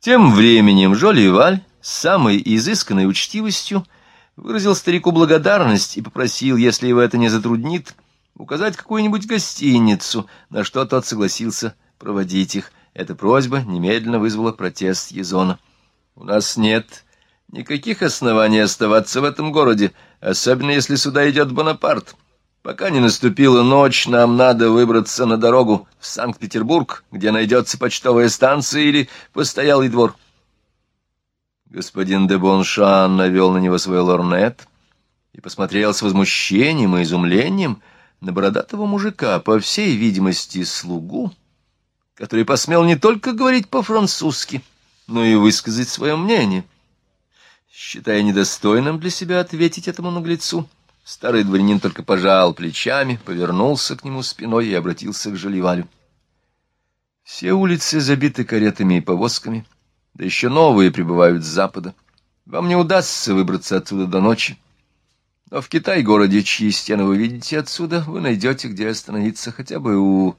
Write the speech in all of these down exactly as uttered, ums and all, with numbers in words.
Тем временем Жоли-Валь с самой изысканной учтивостью выразил старику благодарность и попросил, если его это не затруднит, указать какую-нибудь гостиницу, на что тот согласился проводить их. Эта просьба немедленно вызвала протест Язона. «У нас нет никаких оснований оставаться в этом городе, особенно если сюда идет Бонапарт. Пока не наступила ночь, нам надо выбраться на дорогу в Санкт-Петербург, где найдется почтовая станция или постоялый двор». Господин де Боншан навел на него свой лорнет и посмотрел с возмущением и изумлением на бородатого мужика, по всей видимости, слугу, который посмел не только говорить по-французски, но и высказать свое мнение. Считая недостойным для себя ответить этому наглецу, старый дворянин только пожал плечами, повернулся к нему спиной и обратился к Жоли-Валю. «Все улицы забиты каретами и повозками, да еще новые прибывают с запада. Вам не удастся выбраться отсюда до ночи. Но в Китай-городе, чьи стены вы видите отсюда, вы найдете, где остановиться хотя бы у...»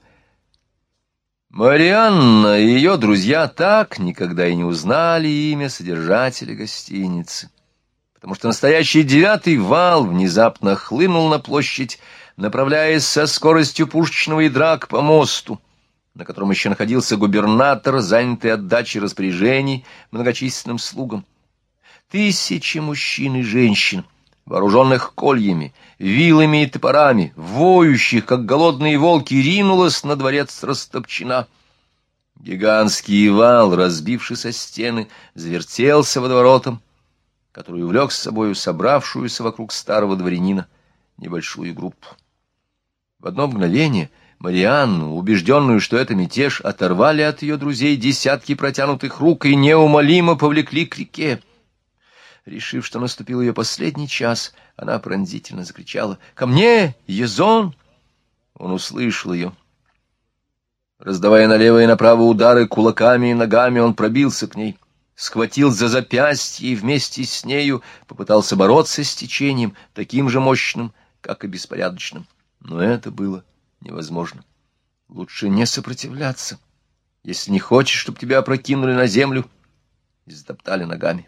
Марианна и ее друзья так никогда и не узнали имя содержателя гостиницы, потому что настоящий девятый вал внезапно хлынул на площадь, направляясь со скоростью пушечного ядра к помосту, на котором еще находился губернатор, занятый отдачей распоряжений многочисленным слугам. Тысячи мужчин и женщин, вооруженных кольями, вилами и топорами, воющих, как голодные волки, ринулась на дворец Растопчина. Гигантский вал, разбившись о стены, завертелся водоворотом, который увлек с собою собравшуюся вокруг старого дворянина небольшую группу. В одно мгновение Марианну, убежденную, что это мятеж, оторвали от ее друзей десятки протянутых рук и неумолимо повлекли к реке. Решив, что наступил ее последний час, она пронзительно закричала: «Ко мне, Язон!» Он услышал ее. Раздавая налево и направо удары кулаками и ногами, он пробился к ней, схватил за запястье и вместе с нею попытался бороться с течением, таким же мощным, как и беспорядочным. Но это было невозможно. Лучше не сопротивляться, если не хочешь, чтобы тебя опрокинули на землю и затоптали ногами.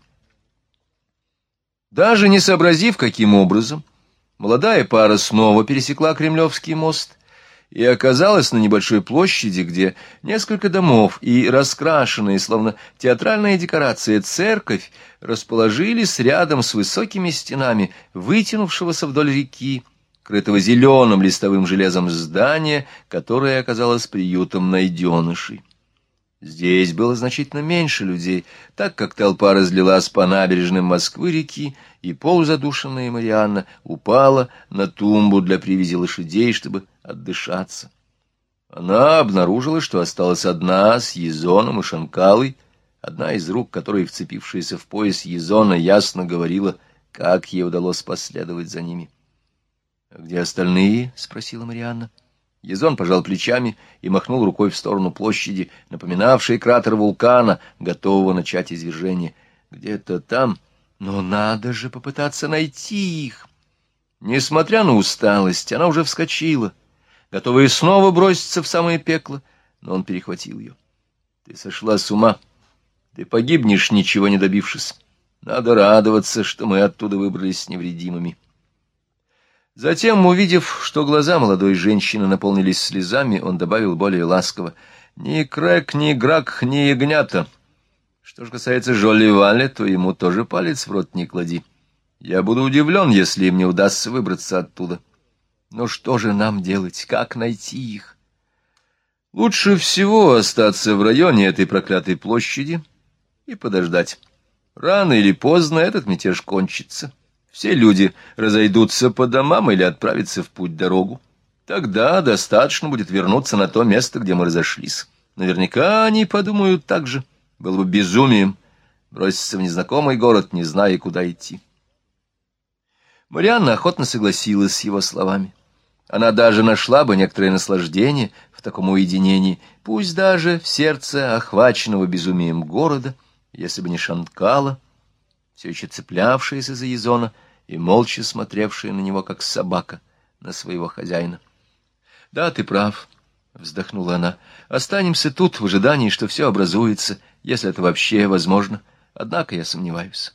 Даже не сообразив, каким образом, молодая пара снова пересекла Кремлевский мост и оказалась на небольшой площади, где несколько домов и раскрашенные, словно театральная декорация, церковь расположились рядом с высокими стенами вытянувшегося вдоль реки, крытого зеленым листовым железом здания, которое оказалось приютом найденышей. Здесь было значительно меньше людей, так как толпа разлилась по набережным Москвы-реки, и полузадушенная Марианна упала на тумбу для привязи лошадей, чтобы отдышаться. Она обнаружила, что осталась одна с Язоном и Шанкалой, одна из рук которой, вцепившаяся в пояс Язона, ясно говорила, как ей удалось последовать за ними. — А где остальные? — спросила Марианна. Язон пожал плечами и махнул рукой в сторону площади, напоминавшей кратер вулкана, готового начать извержение. Где-то там, но надо же попытаться найти их. Несмотря на усталость, она уже вскочила, готовая снова броситься в самое пекло, но он перехватил ее. Ты сошла с ума, ты погибнешь, ничего не добившись. Надо радоваться, что мы оттуда выбрались невредимыми. Затем, увидев, что глаза молодой женщины наполнились слезами, он добавил более ласково: «Ни Крэк, ни Грак, ни ягнята. Что же касается Жоли-Валя, то ему тоже палец в рот не клади. Я буду удивлен, если им не удастся выбраться оттуда. Но что же нам делать? Как найти их? Лучше всего остаться в районе этой проклятой площади и подождать. Рано или поздно этот мятеж кончится. Все люди разойдутся по домам или отправятся в путь-дорогу. Тогда достаточно будет вернуться на то место, где мы разошлись. Наверняка они подумают так же. Было бы безумием броситься в незнакомый город, не зная, куда идти». Марианна охотно согласилась с его словами. Она даже нашла бы некоторое наслаждение в таком уединении, пусть даже в сердце охваченного безумием города, если бы не Шанкала, все еще цеплявшаяся за Язона и молча смотревшая на него, как собака, на своего хозяина. Да, ты прав. вздохнула она. Останемся тут в ожидании, что все образуется, если это вообще возможно. Однако я сомневаюсь.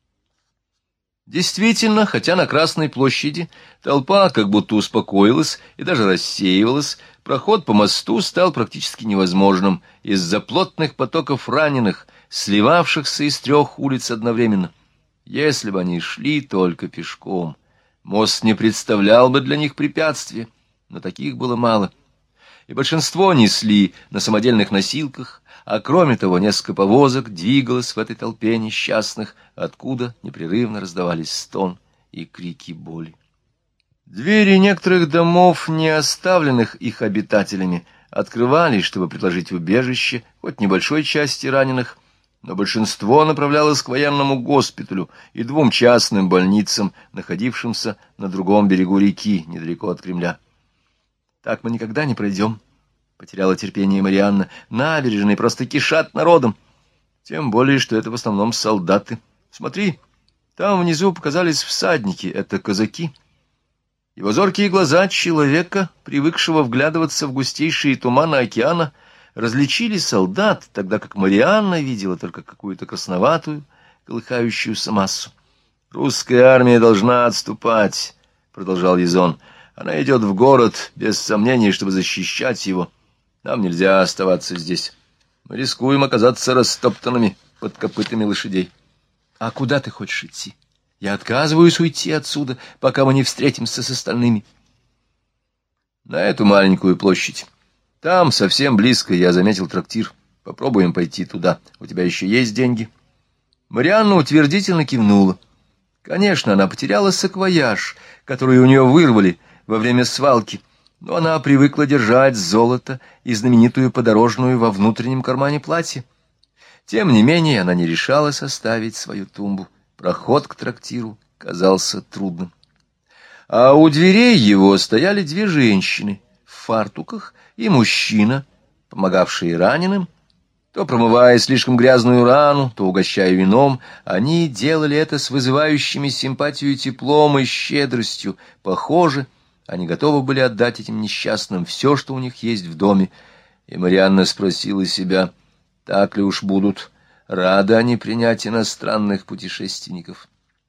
Действительно, хотя на Красной площади толпа как будто успокоилась и даже рассеивалась, проход по мосту стал практически невозможным из-за плотных потоков раненых, сливавшихся из трех улиц одновременно. Если бы они шли только пешком, мост не представлял бы для них препятствия, но таких было мало. И большинство несли на самодельных носилках, а кроме того несколько повозок двигалось в этой толпе несчастных, откуда непрерывно раздавались стон и крики боли. Двери некоторых домов, не оставленных их обитателями, открывались, чтобы предложить убежище хоть небольшой части раненых, но большинство направлялось к военному госпиталю и двум частным больницам, находившимся на другом берегу реки, недалеко от Кремля. «Так мы никогда не пройдем», — потеряла терпение Марианна. «Набережные просто кишат народом. Тем более, что это в основном солдаты. Смотри, там внизу показались всадники, это казаки». Его зоркие глаза человека, привыкшего вглядываться в густейшие туманы океана, различили солдат, тогда как Марианна видела только какую-то красноватую, колыхающуюся массу. «Русская армия должна отступать», — продолжал Язон. «Она идет в город, без сомнений, чтобы защищать его. Нам нельзя оставаться здесь. Мы рискуем оказаться растоптанными под копытами лошадей». «А куда ты хочешь идти? Я отказываюсь уйти отсюда, пока мы не встретимся с остальными». «На эту маленькую площадь. Там, совсем близко, я заметил трактир. Попробуем пойти туда. У тебя еще есть деньги?» Марианна утвердительно кивнула. Конечно, она потеряла саквояж, который у нее вырвали во время свалки, но она привыкла держать золото и знаменитую подорожную во внутреннем кармане платья. Тем не менее, она не решалась оставить свою тумбу. Проход к трактиру казался трудным. А у дверей его стояли две женщины в фартуках и мужчина, помогавшие раненым. То промывая слишком грязную рану, то угощая вином, они делали это с вызывающими симпатию теплом и щедростью. Похоже, они готовы были отдать этим несчастным все, что у них есть в доме. И Марианна спросила себя, так ли уж будут рады они принять иностранных путешественников.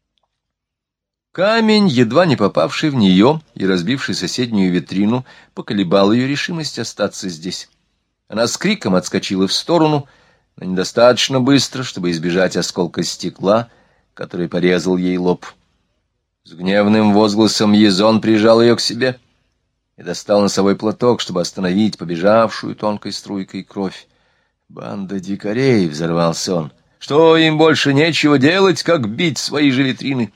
Камень, едва не попавший в нее и разбивший соседнюю витрину, поколебал ее решимость остаться здесь. Она с криком отскочила в сторону, но недостаточно быстро, чтобы избежать осколка стекла, который порезал ей лоб. С гневным возгласом Язон прижал ее к себе и достал носовой платок, чтобы остановить побежавшую тонкой струйкой кровь. «Банда дикарей!» — взорвался он. «Что, им больше нечего делать, как бить свои же витрины?»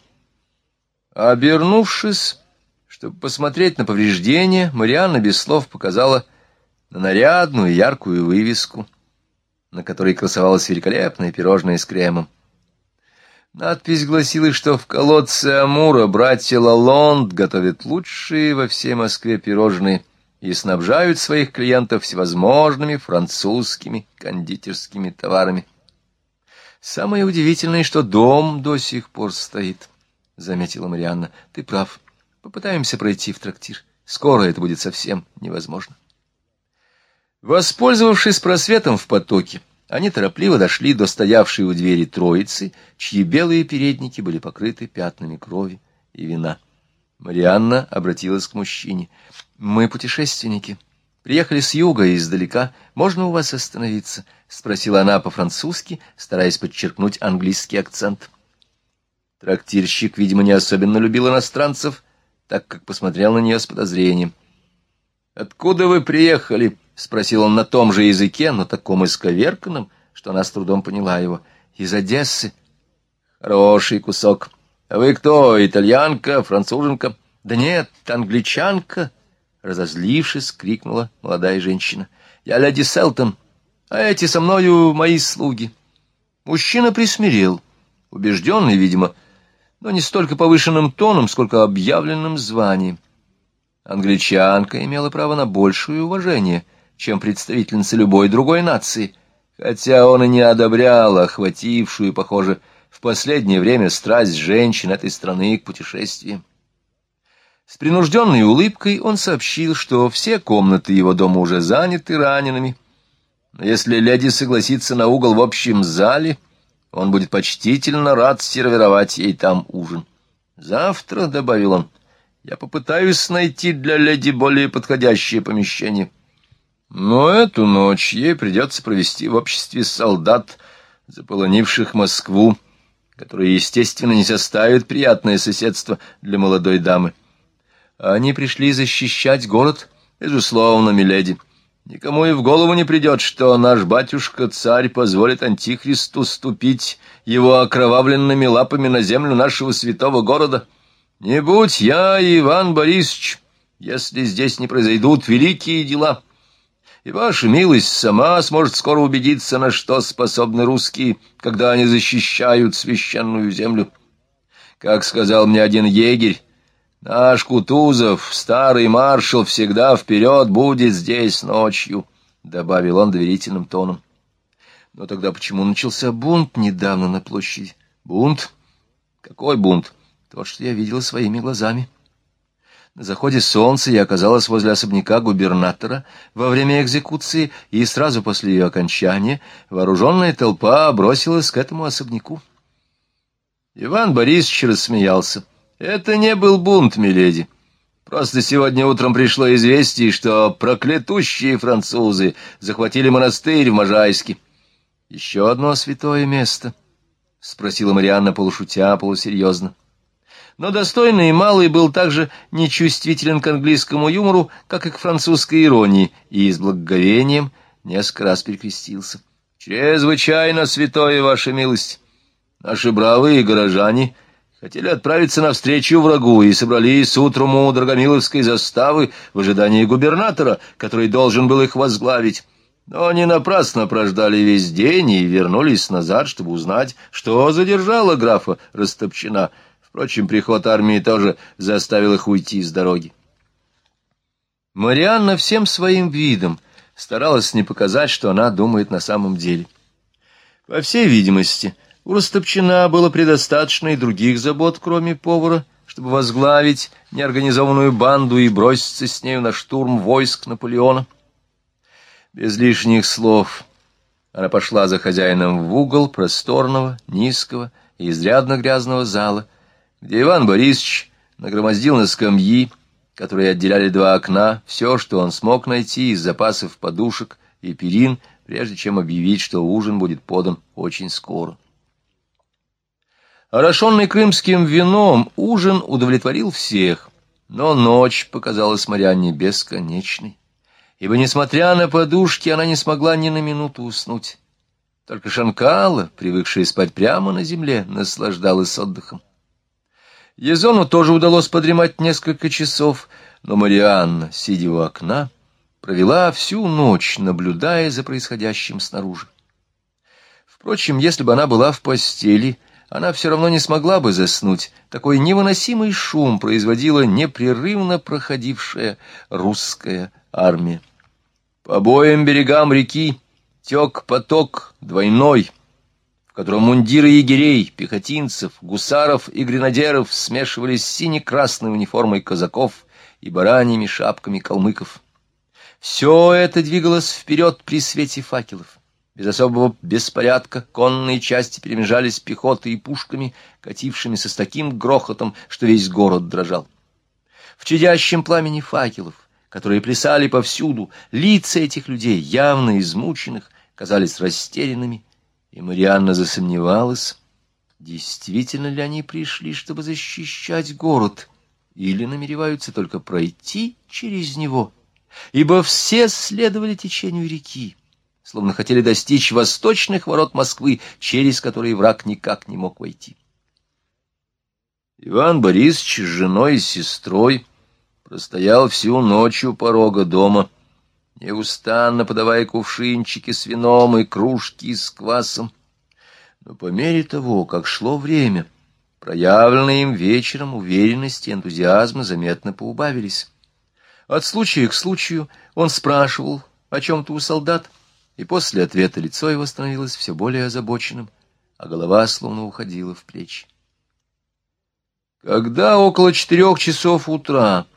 Обернувшись, чтобы посмотреть на повреждения, Марианна без слов показала на нарядную яркую вывеску, на которой красовалось великолепное пирожное с кремом. Надпись гласила, что в колодце Амура братья Лалонд готовят лучшие во всей Москве пирожные и снабжают своих клиентов всевозможными французскими кондитерскими товарами. «Самое удивительное, что дом до сих пор стоит», — заметила Марианна. «Ты прав. Попытаемся пройти в трактир. Скоро это будет совсем невозможно». Воспользовавшись просветом в потоке, они торопливо дошли до стоявшей у двери троицы, чьи белые передники были покрыты пятнами крови и вина. Марианна обратилась к мужчине. «Мы путешественники. Приехали с юга и издалека. Можно у вас остановиться?» — спросила она по-французски, стараясь подчеркнуть английский акцент. Трактирщик, видимо, не особенно любил иностранцев, так как посмотрел на нее с подозрением. «Откуда вы приехали?» — спросил он на том же языке, но таком исковерканном, что она с трудом поняла его. «Из Одессы». «Хороший кусок. А вы кто, итальянка, француженка?» «Да нет, англичанка», — разозлившись, крикнула молодая женщина. «Я леди Селтон, а эти со мною мои слуги». Мужчина присмирел, убежденный, видимо, но не столько повышенным тоном, сколько объявленным званием. Англичанка имела право на большее уважение, чем представительница любой другой нации, хотя он и не одобрял охватившую, похоже, в последнее время страсть женщин этой страны к путешествиям. С принужденной улыбкой он сообщил, что все комнаты его дома уже заняты ранеными, но если леди согласится на угол в общем зале, он будет почтительно рад сервировать ей там ужин. «Завтра», — добавил он, — «я попытаюсь найти для леди более подходящее помещение. Но эту ночь ей придется провести в обществе солдат, заполонивших Москву, которые, естественно, не составят приятное соседство для молодой дамы. Они пришли защищать город, безусловно, миледи. Никому и в голову не придет, что наш батюшка-царь позволит антихристу ступить его окровавленными лапами на землю нашего святого города. Не будь я, Иван Борисович, если здесь не произойдут великие дела. И ваша милость сама сможет скоро убедиться, на что способны русские, когда они защищают священную землю. Как сказал мне один егерь, наш Кутузов, старый маршал, всегда вперед будет здесь ночью, — добавил он доверительным тоном. Но тогда почему начался бунт недавно на площади? Бунт? Какой бунт? Тот, что я видела своими глазами. На заходе солнца я оказалась возле особняка губернатора во время экзекуции, и сразу после ее окончания вооруженная толпа бросилась к этому особняку. Иван Борисович рассмеялся. Это не был бунт, миледи. Просто сегодня утром пришло известие, что проклятущие французы захватили монастырь в Можайске. — Еще одно святое место? — спросила Марианна полушутя, полусерьезно. Но достойный малый был также нечувствителен к английскому юмору, как и к французской иронии, и с благоговением несколько раз перекрестился. — Чрезвычайно святое, ваша милость. Наши бравые горожане хотели отправиться навстречу врагу и собрались утром у Драгомиловской заставы в ожидании губернатора, который должен был их возглавить. Но они напрасно прождали весь день и вернулись назад, чтобы узнать, что задержало графа Растопчина. Впрочем, приход армии тоже заставил их уйти с дороги. Марианна всем своим видом старалась не показать, что она думает на самом деле. По всей видимости, у Растопчина было предостаточно и других забот, кроме повара, чтобы возглавить неорганизованную банду и броситься с нею на штурм войск Наполеона. Без лишних слов она пошла за хозяином в угол просторного, низкого и изрядно грязного зала, где Иван Борисович нагромоздил на скамьи, которые отделяли два окна, все, что он смог найти из запасов подушек и перин, прежде чем объявить, что ужин будет подан очень скоро. Орошенный крымским вином, ужин удовлетворил всех, но ночь показалась Марианне бесконечной, ибо, несмотря на подушки, она не смогла ни на минуту уснуть. Только Шанкала, привыкшая спать прямо на земле, наслаждалась отдыхом. Езону тоже удалось подремать несколько часов, но Марианна, сидя у окна, провела всю ночь, наблюдая за происходящим снаружи. Впрочем, если бы она была в постели, она все равно не смогла бы заснуть. Такой невыносимый шум производила непрерывно проходившая русская армия. По обоим берегам реки тек поток двойной, в котором мундиры егерей, пехотинцев, гусаров и гренадеров смешивались с сине-красной униформой казаков и бараньими шапками калмыков. Все это двигалось вперед при свете факелов. Без особого беспорядка конные части перемежались пехотой и пушками, катившимися с таким грохотом, что весь город дрожал. В чадящем пламени факелов, которые плясали повсюду, лица этих людей, явно измученных, казались растерянными, и Марианна засомневалась, действительно ли они пришли, чтобы защищать город, или намереваются только пройти через него, ибо все следовали течению реки, словно хотели достичь восточных ворот Москвы, через которые враг никак не мог войти. Иван Борисович с женой и сестрой простоял всю ночь у порога дома, неустанно подавая кувшинчики с вином и кружки с квасом. Но по мере того, как шло время, проявленные им вечером уверенность и энтузиазм заметно поубавились. От случая к случаю он спрашивал о чем-то у солдат, и после ответа лицо его становилось все более озабоченным, а голова словно уходила в плечи. Когда около четырех часов утра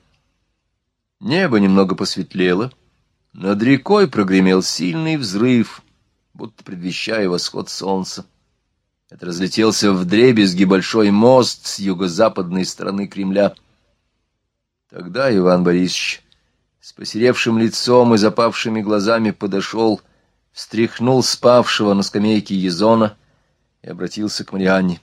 небо немного посветлело, над рекой прогремел сильный взрыв, будто предвещая восход солнца. Это разлетелся вдребезги большой мост с юго-западной стороны Кремля. Тогда Иван Борисович с посеревшим лицом и запавшими глазами подошел, встряхнул спавшего на скамейке Езона и обратился к Марианне.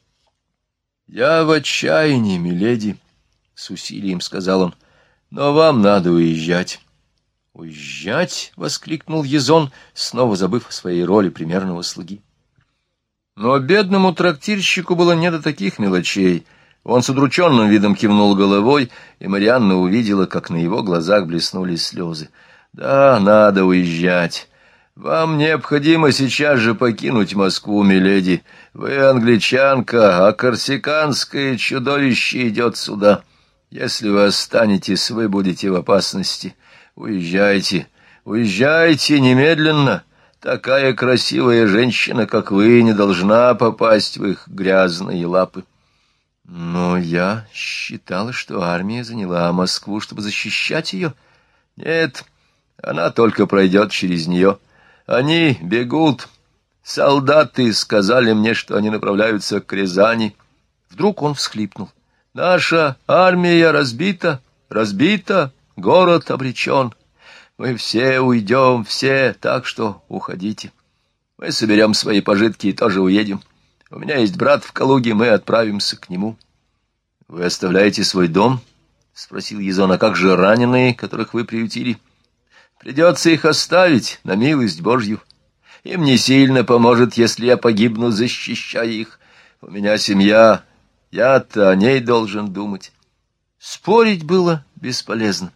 — Я в отчаянии, миледи, — с усилием сказал он, — но вам надо уезжать. — Уезжать? — воскликнул Езон, снова забыв о своей роли примерного слуги. Но бедному трактирщику было не до таких мелочей. Он с удрученным видом кивнул головой, и Марианна увидела, как на его глазах блеснули слезы. — Да, надо уезжать. Вам необходимо сейчас же покинуть Москву, миледи. Вы англичанка, а корсиканское чудовище идет сюда. Если вы останетесь, вы будете в опасности. Уезжайте, уезжайте немедленно. Такая красивая женщина, как вы, не должна попасть в их грязные лапы. Но я считала, что армия заняла Москву, чтобы защищать ее. Нет, она только пройдет через нее. Они бегут. Солдаты сказали мне, что они направляются к Рязани. Вдруг он всхлипнул. Наша армия разбита, разбита, город обречен. Мы все уйдем, все, так что уходите. Мы соберем свои пожитки и тоже уедем. У меня есть брат в Калуге, мы отправимся к нему. — Вы оставляете свой дом? — спросил Езон. — А как же раненые, которых вы приютили? — Придется их оставить на милость Божью. Им не сильно поможет, если я погибну, защищая их. У меня семья, я-то о ней должен думать. Спорить было бесполезно.